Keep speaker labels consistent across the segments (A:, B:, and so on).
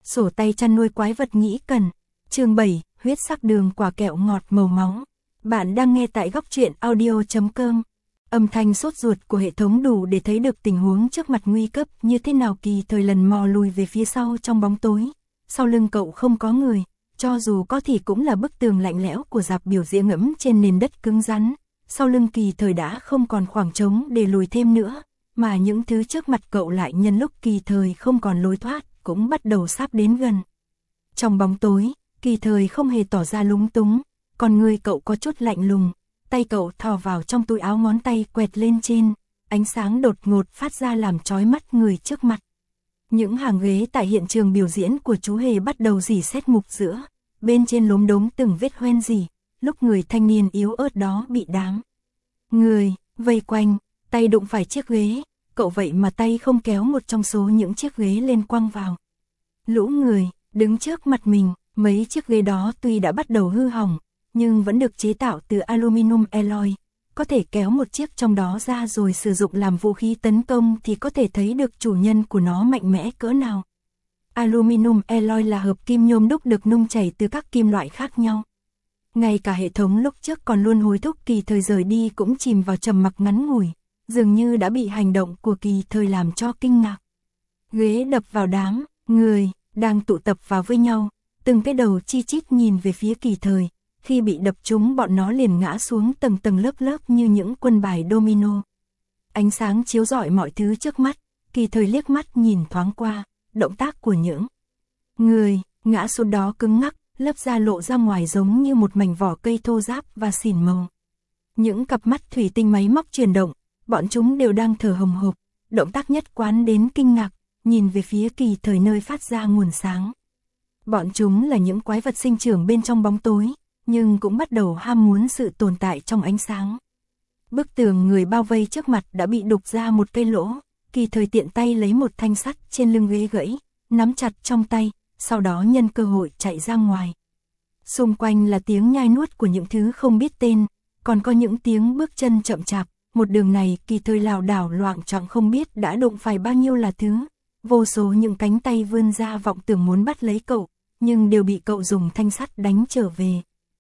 A: Sổ tay chăn nuôi quái vật nghĩ cần. Chương 7, huyết sắc đường quả kẹo ngọt màu máu. Bạn đang nghe tại góc truyện audio.com. Âm thanh sốt ruột của hệ thống đủ để thấy được tình huống trước mặt nguy cấp như thế nào. Kỳ Thời lần mò lùi về phía sau trong bóng tối. Sau lưng cậu không có người, cho dù có thì cũng là bức tường lạnh lẽo của rạp biểu diễn ngẫm trên nền đất cứng rắn. Sau lưng Kỳ Thời đã không còn khoảng trống để lùi thêm nữa, mà những thứ trước mặt cậu lại nhân lúc Kỳ Thời không còn lối thoát, cũng bắt đầu sắp đến gần. Trong bóng tối, Kỳ Thời không hề tỏ ra lúng túng, còn người cậu có chút lạnh lùng, tay cậu thò vào trong túi áo, ngón tay quẹt lên trên, ánh sáng đột ngột phát ra làm chói mắt người trước mặt. Những hàng ghế tại hiện trường biểu diễn của chú Hề bắt đầu rỉ sét mục giữa, bên trên lốm đốm từng vết hoen rỉ, lúc người thanh niên yếu ớt đó bị đám người vây quanh, tay đụng phải chiếc ghế, cậu vậy mà tay không kéo một trong số những chiếc ghế lên quăng vào. Lũ người đứng trước mặt mình, mấy chiếc ghế đó tuy đã bắt đầu hư hỏng, nhưng vẫn được chế tạo từ aluminum alloy, có thể kéo một chiếc trong đó ra rồi sử dụng làm vũ khí tấn công thì có thể thấy được chủ nhân của nó mạnh mẽ cỡ nào. Aluminum alloy là hợp kim nhôm đúc được nung chảy từ các kim loại khác nhau. Ngay cả hệ thống lúc trước còn luôn hối thúc Kỳ Thời rời đi cũng chìm vào trầm mặc ngắn ngủi, dường như đã bị hành động của Kỳ Thời làm cho kinh ngạc. Ghế đập vào đám người đang tụ tập vào với nhau, từng cái đầu chi chít nhìn về phía Kỳ Thời, khi bị đập trúng bọn nó liền ngã xuống tầng tầng lớp lớp như những quân bài domino. Ánh sáng chiếu rọi mọi thứ trước mắt, Kỳ Thời liếc mắt nhìn thoáng qua, động tác của những người ngã xuống đó cứng ngắc, lớp da lộ ra ngoài giống như một mảnh vỏ cây thô ráp và xỉn màu. Những cặp mắt thủy tinh máy móc chuyển động, bọn chúng đều đang thở hồng hộc, động tác nhất quán đến kinh ngạc, nhìn về phía Kỳ Thời nơi phát ra nguồn sáng. Bọn chúng là những quái vật sinh trưởng bên trong bóng tối, nhưng cũng bắt đầu ham muốn sự tồn tại trong ánh sáng. Bức tường người bao vây trước mặt đã bị đục ra một cây lỗ, Kỳ Thời tiện tay lấy một thanh sắt trên lưng ghế gãy, nắm chặt trong tay, sau đó nhân cơ hội chạy ra ngoài. Xung quanh là tiếng nhai nuốt của những thứ không biết tên, còn có những tiếng bước chân chậm chạp, một đường này Kỳ Thời lảo đảo loạng choạng không biết đã đụng phải bao nhiêu là thứ. Vô số những cánh tay vươn ra vọng tưởng muốn bắt lấy cậu, nhưng đều bị cậu dùng thanh sắt đánh trở về.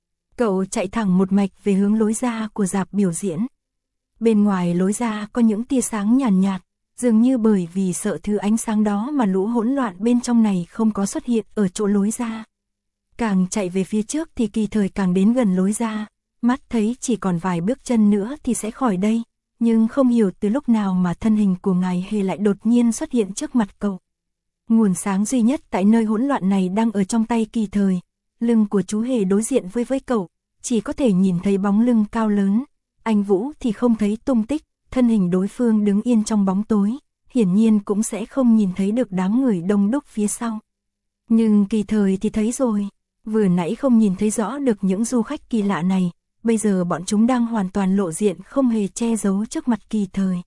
A: Cậu chạy thẳng một mạch về hướng lối ra của rạp biểu diễn. Bên ngoài lối ra có những tia sáng nhàn nhạt, dường như bởi vì sợ thứ ánh sáng đó mà lũ hỗn loạn bên trong này không có xuất hiện ở chỗ lối ra. Càng chạy về phía trước thì Kỳ Thời càng đến gần lối ra, mắt thấy chỉ còn vài bước chân nữa thì sẽ khỏi đây, nhưng không hiểu từ lúc nào mà thân hình của ngài Hề lại đột nhiên xuất hiện trước mặt cậu. Nguồn sáng duy nhất tại nơi hỗn loạn này đang ở trong tay Kỳ Thời. Lưng của chú Hề đối diện với cậu, chỉ có thể nhìn thấy bóng lưng cao lớn, anh Vũ thì không thấy tung tích, thân hình đối phương đứng yên trong bóng tối, hiển nhiên cũng sẽ không nhìn thấy được đám người đông đúc phía sau. Nhưng Kỳ Thời thì thấy rồi, vừa nãy không nhìn thấy rõ được những du khách kỳ lạ này, bây giờ bọn chúng đang hoàn toàn lộ diện không hề che giấu trước mặt Kỳ Thời.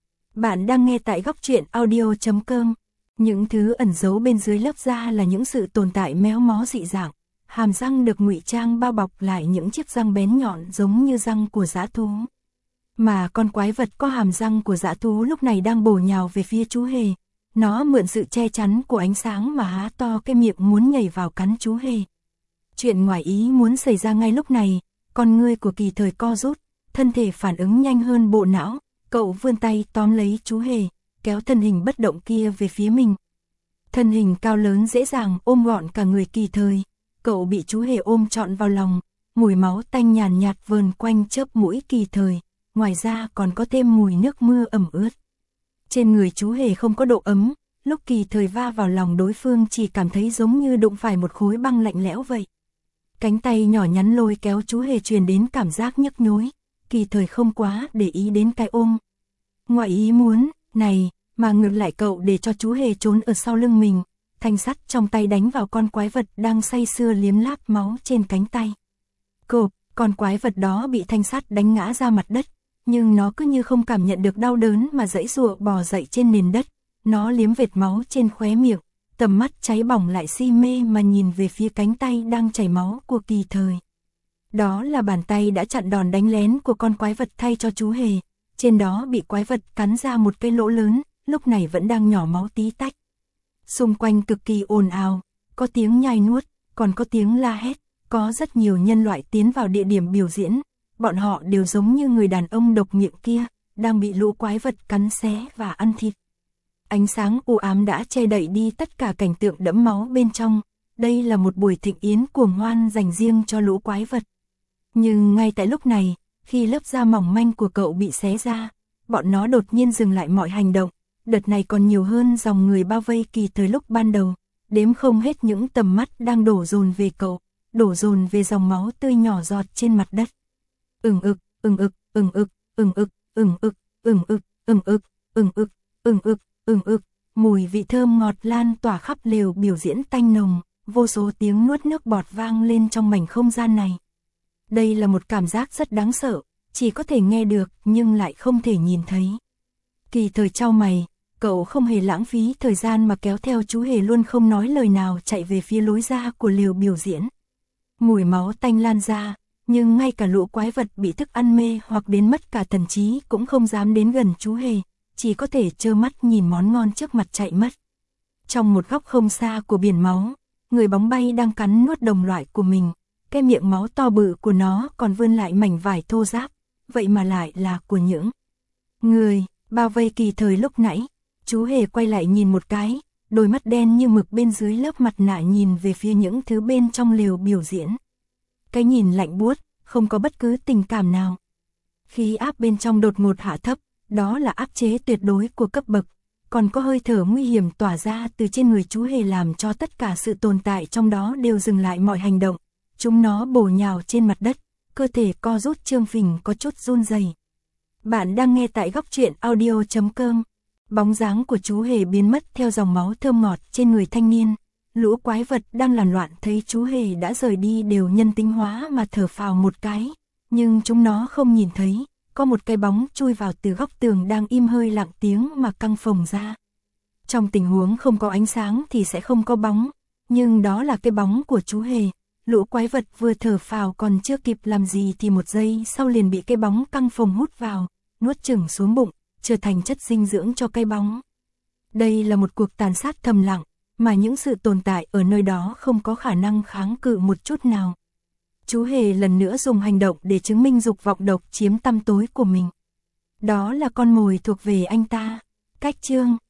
A: Bạn đang nghe tại góc truyện audio.com. Những thứ ẩn giấu bên dưới lớp da là những sự tồn tại méo mó dị dạng. Hàm răng được ngụy trang bao bọc lại những chiếc răng bén nhọn giống như răng của dã thú. Mà con quái vật có hàm răng của dã thú lúc này đang bổ nhào về phía chú Hề. Nó mượn sự che chắn của ánh sáng mà há to cái miệng muốn nhảy vào cắn chú Hề. Chuyện ngoài ý muốn xảy ra ngay lúc này, con ngươi của Kỳ Thời co rút, thân thể phản ứng nhanh hơn bộ não, cậu vươn tay tóm lấy chú Hề, kéo thân hình bất động kia về phía mình. Thân hình cao lớn dễ dàng ôm gọn cả người Kỳ Thời. Cậu bị chú Hề ôm trọn vào lòng, mùi máu tanh nhàn nhạt vờn quanh chớp mũi Kỳ Thời, ngoài ra còn có thêm mùi nước mưa ẩm ướt. Trên người chú Hề không có độ ấm, lúc Kỳ Thời va vào lòng đối phương chỉ cảm thấy giống như đụng phải một khối băng lạnh lẽo vậy. Cánh tay nhỏ nhắn lôi kéo chú Hề truyền đến cảm giác nhức nhối, Kỳ Thời không quá để ý đến cái ôm ngoại ý muốn này, mà ngược lại cậu để cho chú Hề trốn ở sau lưng mình. Thanh sắt trong tay đánh vào con quái vật đang say sưa liếm láp máu trên cánh tay. Cộp, con quái vật đó bị thanh sắt đánh ngã ra mặt đất, nhưng nó cứ như không cảm nhận được đau đớn mà giãy giụa bò dậy trên nền đất. Nó liếm vệt máu trên khóe miệng, tầm mắt cháy bỏng lại si mê mà nhìn về phía cánh tay đang chảy máu của Kỳ Thời. Đó là bàn tay đã chặn đòn đánh lén của con quái vật thay cho chú Hề, trên đó bị quái vật cắn ra một cái lỗ lớn, lúc này vẫn đang nhỏ máu tí tách. Xung quanh cực kỳ ồn ào, có tiếng nhai nuốt, còn có tiếng la hét, có rất nhiều nhân loại tiến vào địa điểm biểu diễn, bọn họ đều giống như người đàn ông độc miệng kia, đang bị lũ quái vật cắn xé và ăn thịt. Ánh sáng u ám đã che đậy đi tất cả cảnh tượng đẫm máu bên trong, đây là một buổi thịnh yến cuồng hoan dành riêng cho lũ quái vật. Nhưng ngay tại lúc này, khi lớp da mỏng manh của cậu bị xé ra, bọn nó đột nhiên dừng lại mọi hành động, đợt này còn nhiều hơn dòng người bao vây Kỳ Thời lúc ban đầu, đếm không hết những tầm mắt đang đổ dồn về cậu, đổ dồn về dòng máu tươi nhỏ giọt trên mặt đất. Ừng ực, ừng ực, ừng ực, ừng ực, ừng ực, ừng ực, ừng ực, ừng ực, ừng ực, ừng ực, mùi vị thơm ngọt lan tỏa khắp lều biểu diễn tanh nồng, vô số tiếng nuốt nước bọt vang lên trong mảnh không gian này. Đây là một cảm giác rất đáng sợ, chỉ có thể nghe được nhưng lại không thể nhìn thấy. Kỳ Thời chau mày, cậu không hề lãng phí thời gian mà kéo theo chú hề luôn không nói lời nào chạy về phía lối ra của lều biểu diễn. Mùi máu tanh lan ra, nhưng ngay cả lũ quái vật bị thức ăn mê hoặc đến mất cả thần trí cũng không dám đến gần chú hề, chỉ có thể trơ mắt nhìn món ngon trước mặt chạy mất. Trong một góc không xa của biển máu, người bóng bay đang cắn nuốt đồng loại của mình, cái miệng máu to bự của nó còn vươn lại mảnh vải thô ráp, vậy mà lại là của những người bao vây Kỳ Thời lúc nãy. Chú hề quay lại nhìn một cái, đôi mắt đen như mực bên dưới lớp mặt nạ nhìn về phía những thứ bên trong lều biểu diễn. Cái nhìn lạnh buốt, không có bất cứ tình cảm nào. Khí áp bên trong đột ngột hạ thấp, đó là áp chế tuyệt đối của cấp bậc, còn có hơi thở nguy hiểm tỏa ra từ trên người chú hề làm cho tất cả sự tồn tại trong đó đều dừng lại mọi hành động. Chúng nó bổ nhào trên mặt đất, cơ thể co rút trương phình có chút run rẩy. Bạn đang nghe tại góc truyện audio.com. Bóng dáng của chú hề biến mất theo dòng máu thơm ngọt trên người thanh niên. Lũ quái vật đang làm loạn thấy chú hề đã rời đi đều nhân tính hóa mà thở phào một cái. Nhưng chúng nó không nhìn thấy, có một cái bóng chui vào từ góc tường đang im hơi lặng tiếng mà căng phồng ra. Trong tình huống không có ánh sáng thì sẽ không có bóng, nhưng đó là cái bóng của chú hề. Lũ quái vật vừa thở phào còn chưa kịp làm gì thì một giây sau liền bị cái bóng căng phồng hút vào, nuốt chửng xuống bụng, trở thành chất dinh dưỡng cho cái bóng. Đây là một cuộc tàn sát thầm lặng, mà những sự tồn tại ở nơi đó không có khả năng kháng cự một chút nào. Chú hề lần nữa dùng hành động để chứng minh dục vọng độc chiếm tăm tối của mình. Đó là con mồi thuộc về anh ta. Cách chương